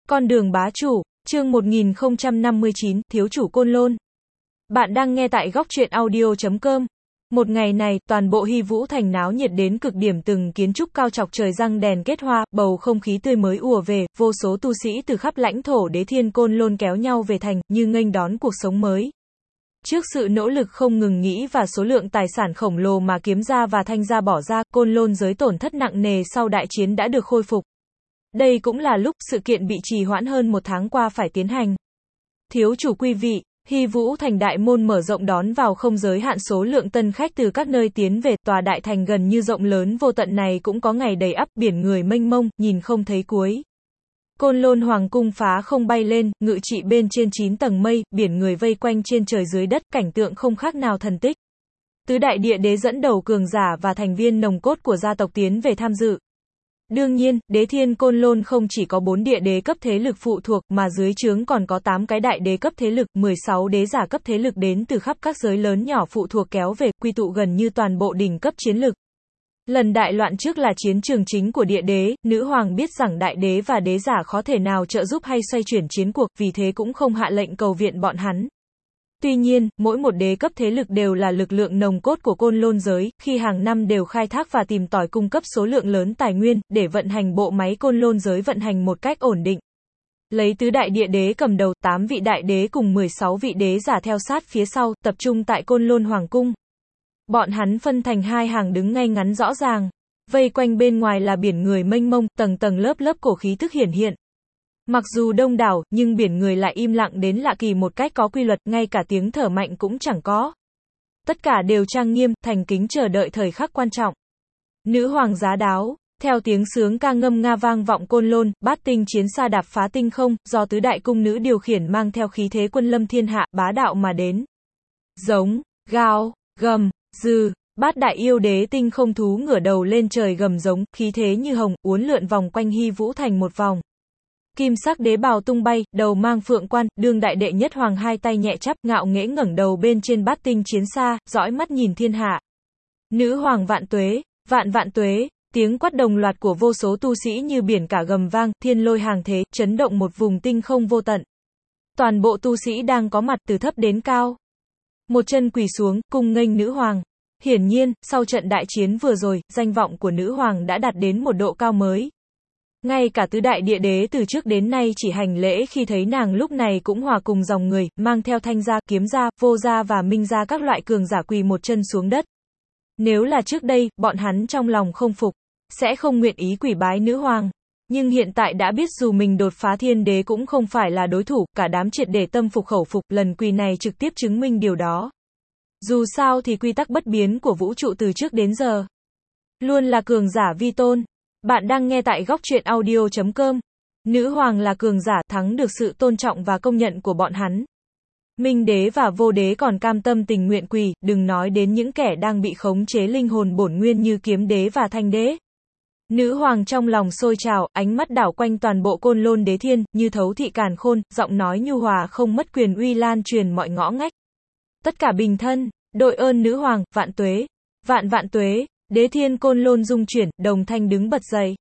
Con đường bá chủ, chương 1059, Thiếu chủ Côn Lôn. Bạn đang nghe tại góc truyện audio.com. Một ngày này, toàn bộ Hy Vũ Thành náo nhiệt đến cực điểm, từng kiến trúc cao chọc trời răng đèn kết hoa, bầu không khí tươi mới ùa về, vô số tu sĩ từ khắp lãnh thổ Đế Thiên Côn Lôn kéo nhau về thành, như nghênh đón cuộc sống mới. Trước sự nỗ lực không ngừng nghỉ và số lượng tài sản khổng lồ mà Kiếm gia và Thanh gia bỏ ra, Côn Lôn giới tổn thất nặng nề sau đại chiến đã được khôi phục. Đây cũng là lúc sự kiện bị trì hoãn hơn một tháng qua phải tiến hành. Thiếu chủ quý vị, Hy Vũ Thành đại môn mở rộng đón vào không giới hạn số lượng tân khách từ các nơi tiến về, tòa đại thành gần như rộng lớn vô tận này cũng có ngày đầy ắp, biển người mênh mông, nhìn không thấy cuối. Côn Lôn Hoàng cung phá không bay lên, ngự trị bên trên 9 tầng mây, biển người vây quanh trên trời dưới đất, cảnh tượng không khác nào thần tích. Tứ đại địa đế dẫn đầu cường giả và thành viên nòng cốt của gia tộc tiến về tham dự. Đương nhiên, Đế Thiên Côn Lôn không chỉ có 4 địa đế cấp thế lực phụ thuộc, mà dưới trướng còn có 8 cái đại đế cấp thế lực, 16 đế giả cấp thế lực đến từ khắp các giới lớn nhỏ phụ thuộc kéo về, quy tụ gần như toàn bộ đỉnh cấp chiến lực. Lần đại loạn trước là chiến trường chính của địa đế, nữ hoàng biết rằng đại đế và đế giả khó thể nào trợ giúp hay xoay chuyển chiến cuộc, vì thế cũng không hạ lệnh cầu viện bọn hắn. Tuy nhiên, mỗi một đế cấp thế lực đều là lực lượng nòng cốt của Côn Lôn giới, khi hàng năm đều khai thác và tìm tòi cung cấp số lượng lớn tài nguyên, để vận hành bộ máy Côn Lôn giới vận hành một cách ổn định. Lấy tứ đại địa đế cầm đầu, 8 vị đại đế cùng 16 vị đế giả theo sát phía sau, tập trung tại Côn Lôn Hoàng cung. Bọn hắn phân thành hai hàng đứng ngay ngắn rõ ràng. Vây quanh bên ngoài là biển người mênh mông, tầng tầng lớp lớp cổ khí thức hiển hiện. Mặc dù đông đảo, nhưng biển người lại im lặng đến lạ kỳ một cách có quy luật, ngay cả tiếng thở mạnh cũng chẳng có. Tất cả đều trang nghiêm, thành kính chờ đợi thời khắc quan trọng. Nữ hoàng giá đáo, theo tiếng sướng ca ngâm nga vang vọng Côn Lôn, bát tinh chiến xa đạp phá tinh không, do tứ đại cung nữ điều khiển mang theo khí thế quân lâm thiên hạ, bá đạo mà đến. Giống, gào, gầm, dư, bát đại yêu đế tinh không thú ngửa đầu lên trời gầm giống, khí thế như hồng, uốn lượn vòng quanh Hy Vũ Thành một vòng. Kim sắc đế bào tung bay, đầu mang phượng quan, đương đại đệ nhất hoàng hai tay nhẹ chắp, ngạo nghễ ngẩng đầu bên trên bát tinh chiến xa, dõi mắt nhìn thiên hạ. Nữ hoàng vạn tuế, vạn vạn tuế, tiếng quát đồng loạt của vô số tu sĩ như biển cả gầm vang, thiên lôi hàng thế, chấn động một vùng tinh không vô tận. Toàn bộ tu sĩ đang có mặt từ thấp đến cao. Một chân quỳ xuống, cung nghênh nữ hoàng. Hiển nhiên, sau trận đại chiến vừa rồi, danh vọng của nữ hoàng đã đạt đến một độ cao mới. Ngay cả tứ đại địa đế từ trước đến nay chỉ hành lễ khi thấy nàng lúc này cũng hòa cùng dòng người, mang theo Thanh gia, Kiếm gia, Vô gia và Minh gia các loại cường giả quỳ một chân xuống đất. Nếu là trước đây, bọn hắn trong lòng không phục, sẽ không nguyện ý quỳ bái nữ hoàng. Nhưng hiện tại đã biết dù mình đột phá thiên đế cũng không phải là đối thủ, cả đám triệt để tâm phục khẩu phục, lần quỳ này trực tiếp chứng minh điều đó. Dù sao thì quy tắc bất biến của vũ trụ từ trước đến giờ luôn là cường giả vi tôn. Bạn đang nghe tại góc truyện audio.com. Nữ hoàng là cường giả, thắng được sự tôn trọng và công nhận của bọn hắn. Minh đế và vô đế còn cam tâm tình nguyện quỳ, đừng nói đến những kẻ đang bị khống chế linh hồn bổn nguyên như Kiếm đế và Thanh đế. Nữ hoàng trong lòng sôi trào, ánh mắt đảo quanh toàn bộ Côn Lôn Đế Thiên, như thấu thị càn khôn, giọng nói nhu hòa không mất quyền uy lan truyền mọi ngõ ngách. Tất cả bình thân, đội ơn nữ hoàng, vạn tuế, vạn vạn tuế. Đế Thiên Côn Lôn rung chuyển, đồng thanh đứng bật dậy.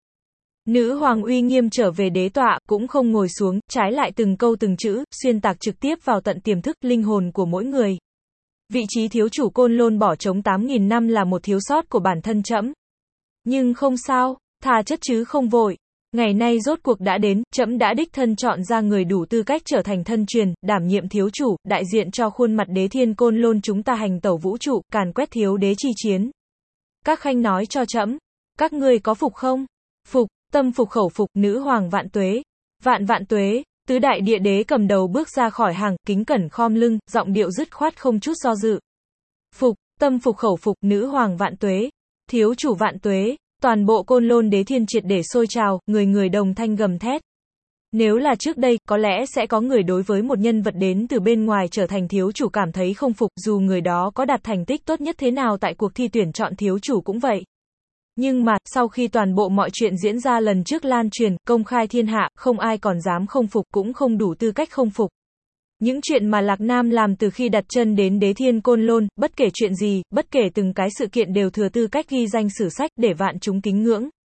Nữ hoàng uy nghiêm trở về đế tọa, cũng không ngồi xuống, trái lại từng câu từng chữ, xuyên tạc trực tiếp vào tận tiềm thức, linh hồn của mỗi người. Vị trí thiếu chủ Côn Lôn bỏ trống 8.000 năm là một thiếu sót của bản thân trẫm. Nhưng không sao, thà chất chứ không vội. Ngày nay rốt cuộc đã đến, trẫm đã đích thân chọn ra người đủ tư cách trở thành thân truyền, đảm nhiệm thiếu chủ, đại diện cho khuôn mặt Đế Thiên Côn Lôn chúng ta hành tẩu vũ trụ, càn quét thiếu đế chi chiến. Các khanh nói cho trẫm, các ngươi có phục không? Phục, tâm phục khẩu phục, nữ hoàng vạn tuế. Vạn vạn tuế, tứ đại địa đế cầm đầu bước ra khỏi hàng, kính cẩn khom lưng, giọng điệu dứt khoát không chút do dự. Phục, tâm phục khẩu phục, nữ hoàng vạn tuế. Thiếu chủ vạn tuế, toàn bộ Côn Lôn Đế Thiên triệt để sôi trào, người người đồng thanh gầm thét. Nếu là trước đây, có lẽ sẽ có người đối với một nhân vật đến từ bên ngoài trở thành thiếu chủ cảm thấy không phục, dù người đó có đạt thành tích tốt nhất thế nào tại cuộc thi tuyển chọn thiếu chủ cũng vậy. Nhưng mà, sau khi toàn bộ mọi chuyện diễn ra lần trước lan truyền, công khai thiên hạ, không ai còn dám không phục, cũng không đủ tư cách không phục. Những chuyện mà Lạc Nam làm từ khi đặt chân đến Đế Thiên Côn Lôn, bất kể chuyện gì, bất kể từng cái sự kiện đều thừa tư cách ghi danh sử sách để vạn chúng kính ngưỡng.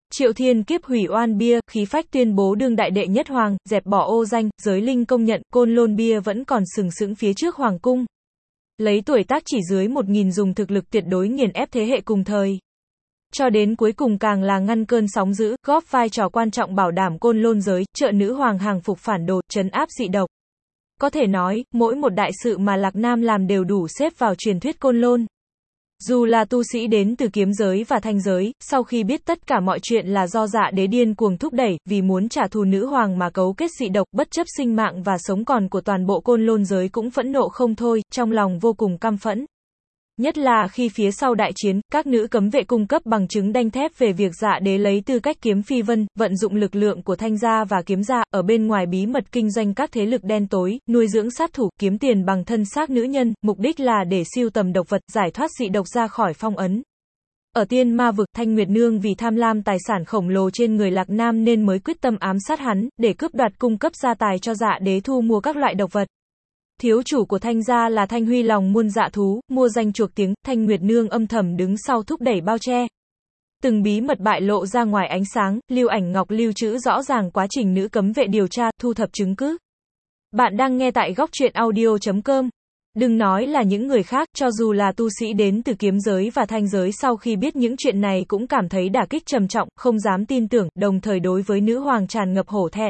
Triệu Thiên Kiếp hủy oan bia, khí phách tuyên bố đương đại đệ nhất hoàng, dẹp bỏ ô danh, giới linh công nhận, Côn Lôn bia vẫn còn sừng sững phía trước hoàng cung. Lấy tuổi tác chỉ dưới 1000 dùng thực lực tuyệt đối nghiền ép thế hệ cùng thời. Cho đến cuối cùng càng là ngăn cơn sóng dữ, góp vai trò quan trọng bảo đảm Côn Lôn giới, trợ nữ hoàng hàng phục phản đồ, trấn áp dị độc. Có thể nói, mỗi một đại sự mà Lạc Nam làm đều đủ xếp vào truyền thuyết Côn Lôn. Dù là tu sĩ đến từ kiếm giới và thanh giới, sau khi biết tất cả mọi chuyện là do Dạ Đế điên cuồng thúc đẩy, vì muốn trả thù nữ hoàng mà cấu kết dị độc, bất chấp sinh mạng và sống còn của toàn bộ Côn Lôn giới cũng phẫn nộ không thôi, trong lòng vô cùng căm phẫn. Nhất là khi phía sau đại chiến, các nữ cấm vệ cung cấp bằng chứng đanh thép về việc Dạ Đế lấy tư cách kiếm phi vân, vận dụng lực lượng của thanh gia và kiếm gia, ở bên ngoài bí mật kinh doanh các thế lực đen tối, nuôi dưỡng sát thủ, kiếm tiền bằng thân xác nữ nhân, mục đích là để sưu tầm độc vật, giải thoát dị độc ra khỏi phong ấn. Ở Tiên Ma vực, Thanh Nguyệt Nương vì tham lam tài sản khổng lồ trên người Lạc Nam nên mới quyết tâm ám sát hắn, để cướp đoạt cung cấp gia tài cho Dạ Đế thu mua các loại độc vật. Thiếu chủ của Thanh gia là Thanh Huy lòng muôn dạ thú, mua danh chuộc tiếng, Thanh Nguyệt Nương âm thầm đứng sau thúc đẩy bao che. Từng bí mật bại lộ ra ngoài ánh sáng, Lưu Ảnh Ngọc lưu trữ rõ ràng quá trình nữ cấm vệ điều tra, thu thập chứng cứ. Bạn đang nghe tại góc truyện audio.com. Đừng nói là những người khác, cho dù là tu sĩ đến từ kiếm giới và thanh giới sau khi biết những chuyện này cũng cảm thấy đả kích trầm trọng, không dám tin tưởng, đồng thời đối với nữ hoàng tràn ngập hổ thẹn.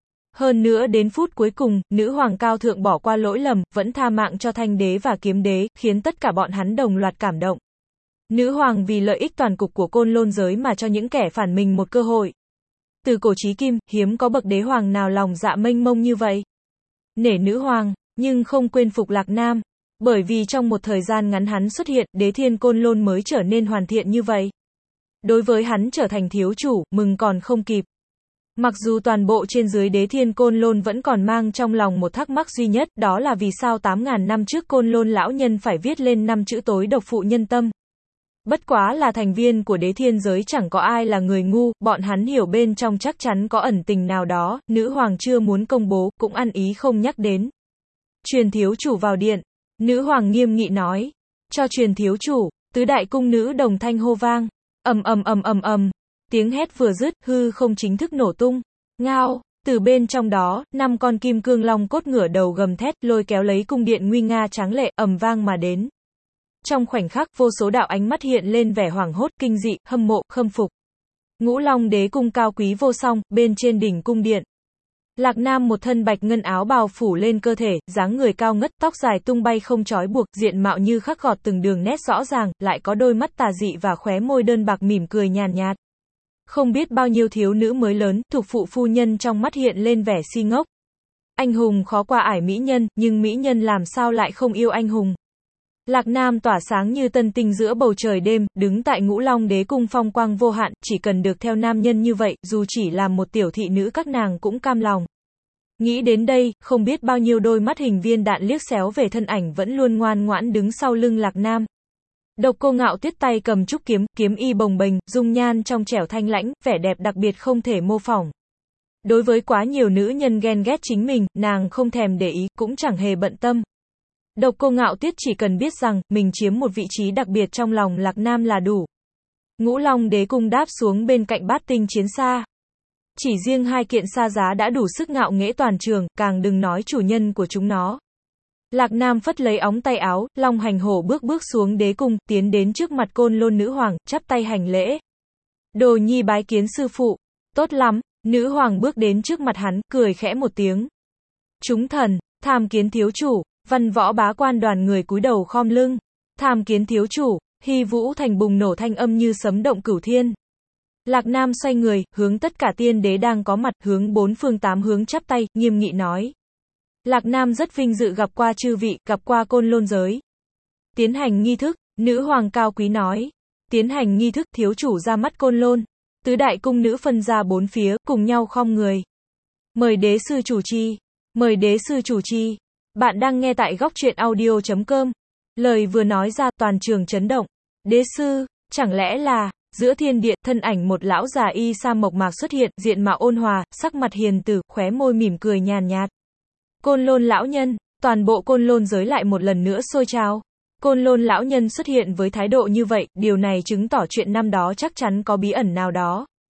Hơn nữa đến phút cuối cùng, nữ hoàng cao thượng bỏ qua lỗi lầm, vẫn tha mạng cho thanh đế và kiếm đế, khiến tất cả bọn hắn đồng loạt cảm động. Nữ hoàng vì lợi ích toàn cục của Côn Lôn giới mà cho những kẻ phản mình một cơ hội. Từ cổ chí kim, hiếm có bậc đế hoàng nào lòng dạ mênh mông như vậy. Nể nữ hoàng, nhưng không quên phục Lạc Nam. Bởi vì trong một thời gian ngắn hắn xuất hiện, đế thiên Côn Lôn mới trở nên hoàn thiện như vậy. Đối với hắn trở thành thiếu chủ, mừng còn không kịp. Mặc dù toàn bộ trên dưới đế thiên Côn Lôn vẫn còn mang trong lòng một thắc mắc duy nhất, đó là vì sao 8.000 năm trước Côn Lôn lão nhân phải viết lên 5 chữ tối độc phụ nhân tâm. Bất quá là thành viên của đế thiên giới chẳng có ai là người ngu, bọn hắn hiểu bên trong chắc chắn có ẩn tình nào đó, nữ hoàng chưa muốn công bố, cũng ăn ý không nhắc đến. Truyền thiếu chủ vào điện, nữ hoàng nghiêm nghị nói, cho truyền thiếu chủ, tứ đại cung nữ đồng thanh hô vang, ầm ầm ầm ầm ầm. Tiếng hét vừa dứt, hư không chính thức nổ tung. Ngao, từ bên trong đó, 5 con kim cương long cốt ngửa đầu gầm thét, lôi kéo lấy cung điện nguy nga tráng lệ, ầm vang mà đến. Trong khoảnh khắc, vô số đạo ánh mắt hiện lên vẻ hoảng hốt, kinh dị, hâm mộ, khâm phục. Ngũ Long đế cung cao quý vô song, bên trên đỉnh cung điện. Lạc Nam một thân bạch ngân áo bào phủ lên cơ thể, dáng người cao ngất, tóc dài tung bay không trói buộc, diện mạo như khắc gọt từng đường nét rõ ràng, lại có đôi mắt tà dị và khóe môi đơn bạc mỉm cười nhàn nhạt. Không biết bao nhiêu thiếu nữ mới lớn, thuộc phụ phu nhân trong mắt hiện lên vẻ si ngốc. Anh hùng khó qua ải mỹ nhân, nhưng mỹ nhân làm sao lại không yêu anh hùng. Lạc Nam tỏa sáng như tân tinh giữa bầu trời đêm, đứng tại Ngũ Long đế cung phong quang vô hạn, chỉ cần được theo nam nhân như vậy, dù chỉ là một tiểu thị nữ các nàng cũng cam lòng. Nghĩ đến đây, không biết bao nhiêu đôi mắt hình viên đạn liếc xéo về thân ảnh vẫn luôn ngoan ngoãn đứng sau lưng Lạc Nam. Độc Cô Ngạo Tuyết tay cầm trúc kiếm, kiếm y bồng bềnh, dung nhan trong trẻo thanh lãnh, vẻ đẹp đặc biệt không thể mô phỏng. Đối với quá nhiều nữ nhân ghen ghét chính mình, nàng không thèm để ý, cũng chẳng hề bận tâm. Độc Cô Ngạo Tuyết chỉ cần biết rằng, mình chiếm một vị trí đặc biệt trong lòng Lạc Nam là đủ. Ngũ Long đế cung đáp xuống bên cạnh Bát Tinh chiến xa. Chỉ riêng 2 kiện xa giá đã đủ sức ngạo nghễ toàn trường, càng đừng nói chủ nhân của chúng nó. Lạc Nam phất lấy óng tay áo, long hành hổ bước xuống đế cung, tiến đến trước mặt Côn Lôn nữ hoàng, chắp tay hành lễ. Đồ nhi bái kiến sư phụ. Tốt lắm, nữ hoàng bước đến trước mặt hắn, cười khẽ một tiếng. Chúng thần, tham kiến thiếu chủ. Văn võ bá quan đoàn người cúi đầu khom lưng. Tham kiến thiếu chủ. Hy Vũ thành bùng nổ thanh âm như sấm động cửu thiên. Lạc Nam xoay người, hướng tất cả tiên đế đang có mặt, hướng 4 phương 8 hướng chắp tay, nghiêm nghị nói. Lạc Nam rất vinh dự gặp qua chư vị, gặp qua Côn Lôn giới. Tiến hành nghi thức, nữ hoàng cao quý nói. Tiến hành nghi thức, thiếu chủ ra mắt Côn Lôn. Tứ đại cung nữ phân ra 4 phía, cùng nhau khom người. Mời đế sư chủ trì. Mời đế sư chủ trì. Bạn đang nghe tại góc truyện audio.com. Lời vừa nói ra, toàn trường chấn động. Đế sư, chẳng lẽ là... Giữa thiên địa, thân ảnh một lão già y sa mộc mạc xuất hiện, diện mạo ôn hòa, sắc mặt hiền từ, khóe môi mỉm cười nhàn nhạt. Côn Lôn lão nhân, toàn bộ Côn Lôn giới lại một lần nữa sôi trào. Côn Lôn lão nhân xuất hiện với thái độ như vậy, điều này chứng tỏ chuyện năm đó chắc chắn có bí ẩn nào đó.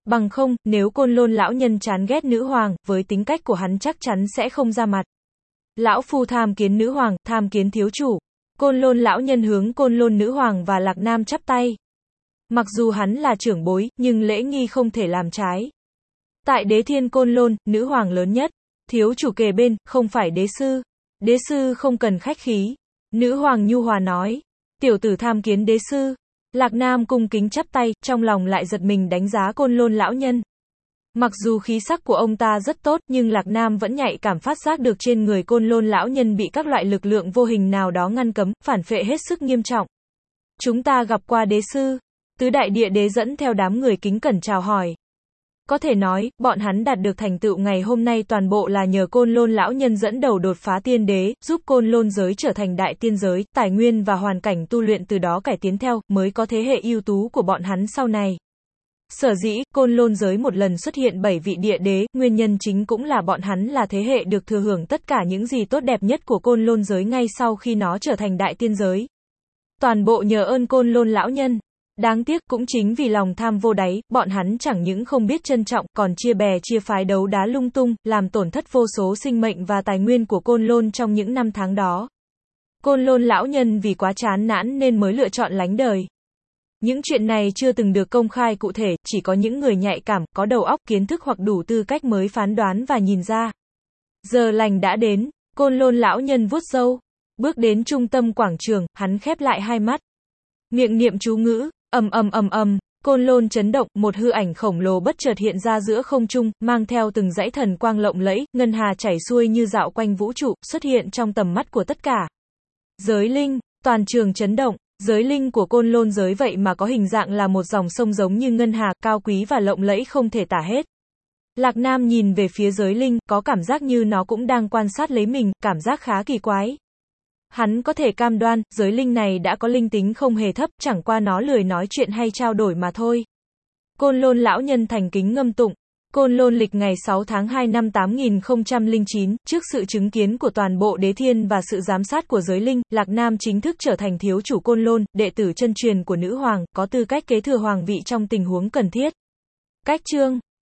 Bằng không, nếu Côn Lôn lão nhân chán ghét nữ hoàng, với tính cách của hắn chắc chắn sẽ không ra mặt. Lão phu tham kiến nữ hoàng, tham kiến thiếu chủ. Côn Lôn lão nhân hướng Côn Lôn nữ hoàng và Lạc Nam chắp tay. Mặc dù hắn là trưởng bối, nhưng lễ nghi không thể làm trái. Tại đế thiên Côn Lôn, nữ hoàng lớn nhất. Thiếu chủ kề bên, không phải đế sư. Đế sư không cần khách khí. Nữ hoàng nhu hòa nói. Tiểu tử tham kiến đế sư. Lạc Nam cung kính chắp tay, trong lòng lại giật mình đánh giá Côn Lôn lão nhân. Mặc dù khí sắc của ông ta rất tốt, nhưng Lạc Nam vẫn nhạy cảm phát giác được trên người Côn Lôn lão nhân bị các loại lực lượng vô hình nào đó ngăn cấm, phản phệ hết sức nghiêm trọng. Chúng ta gặp qua đế sư. Tứ đại địa đế dẫn theo đám người kính cẩn chào hỏi. Có thể nói, bọn hắn đạt được thành tựu ngày hôm nay toàn bộ là nhờ Côn Lôn lão nhân dẫn đầu đột phá tiên đế, giúp Côn Lôn giới trở thành đại tiên giới, tài nguyên và hoàn cảnh tu luyện từ đó cải tiến theo, mới có thế hệ ưu tú của bọn hắn sau này. Sở dĩ, Côn Lôn giới một lần xuất hiện 7 vị địa đế, nguyên nhân chính cũng là bọn hắn là thế hệ được thừa hưởng tất cả những gì tốt đẹp nhất của Côn Lôn giới ngay sau khi nó trở thành đại tiên giới. Toàn bộ nhờ ơn Côn Lôn lão nhân. Đáng tiếc cũng chính vì lòng tham vô đáy, bọn hắn chẳng những không biết trân trọng, còn chia bè chia phái đấu đá lung tung, làm tổn thất vô số sinh mệnh và tài nguyên của Côn Lôn trong những năm tháng đó. Côn Lôn lão nhân vì quá chán nản nên mới lựa chọn lánh đời. Những chuyện này chưa từng được công khai cụ thể, chỉ có những người nhạy cảm, có đầu óc kiến thức hoặc đủ tư cách mới phán đoán và nhìn ra. Giờ lành đã đến, Côn Lôn lão nhân vuốt râu, bước đến trung tâm quảng trường, hắn khép lại hai mắt. Miệng niệm chú ngữ, Côn Lôn chấn động, một hư ảnh khổng lồ bất chợt hiện ra giữa không trung, mang theo từng dãy thần quang lộng lẫy, ngân hà chảy xuôi như dạo quanh vũ trụ, xuất hiện trong tầm mắt của tất cả. Giới linh, toàn trường chấn động, giới linh của Côn Lôn giới vậy mà có hình dạng là một dòng sông giống như ngân hà, cao quý và lộng lẫy không thể tả hết. Lạc Nam nhìn về phía giới linh, có cảm giác như nó cũng đang quan sát lấy mình, cảm giác khá kỳ quái. Hắn có thể cam đoan, giới linh này đã có linh tính không hề thấp, chẳng qua nó lười nói chuyện hay trao đổi mà thôi. Côn Lôn lão nhân thành kính ngâm tụng. Côn Lôn lịch ngày 6 tháng 2 năm 8009, trước sự chứng kiến của toàn bộ đế thiên và sự giám sát của giới linh, Lạc Nam chính thức trở thành thiếu chủ Côn Lôn, đệ tử chân truyền của nữ hoàng, có tư cách kế thừa hoàng vị trong tình huống cần thiết. Cách chương